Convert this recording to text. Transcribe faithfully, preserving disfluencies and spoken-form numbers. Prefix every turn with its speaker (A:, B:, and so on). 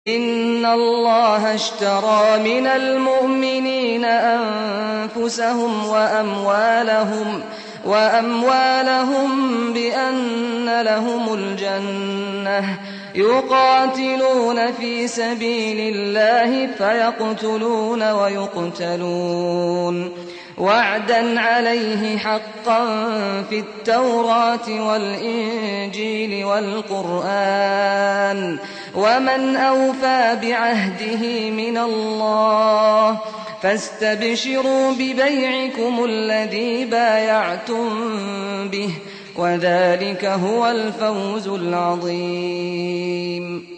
A: إِنَّ اللَّهَ اشْتَرَىٰ مِنَ الْمُؤْمِنِينَ أَنفُسَهُمْ وَأَمْوَالَهُمْ وَأَمْوَالَهُم بِأَنَّ لَهُمُ الْجَنَّةَ يُقَاتِلُونَ فِي سَبِيلِ اللَّهِ فَيَقْتُلُونَ وَيُقْتَلُونَ وَعْدًا عَلَيْهِ حَقًّا فِي التَّوْرَاةِ وَالْإِنجِيلِ وَالْقُرْآنِ ۚ وَمَنْ أَوْفَىٰ بِعَهْدِهِ مِنَ اللَّهِ ۚ فَاسْتَبْشِرُوا بِبَيْعِكُمُ الَّذِي بَايَعْتُم بِهِ ۚ وَذَٰلِكَ هُوَ الْفَوْزُ الْعَظِيمُ.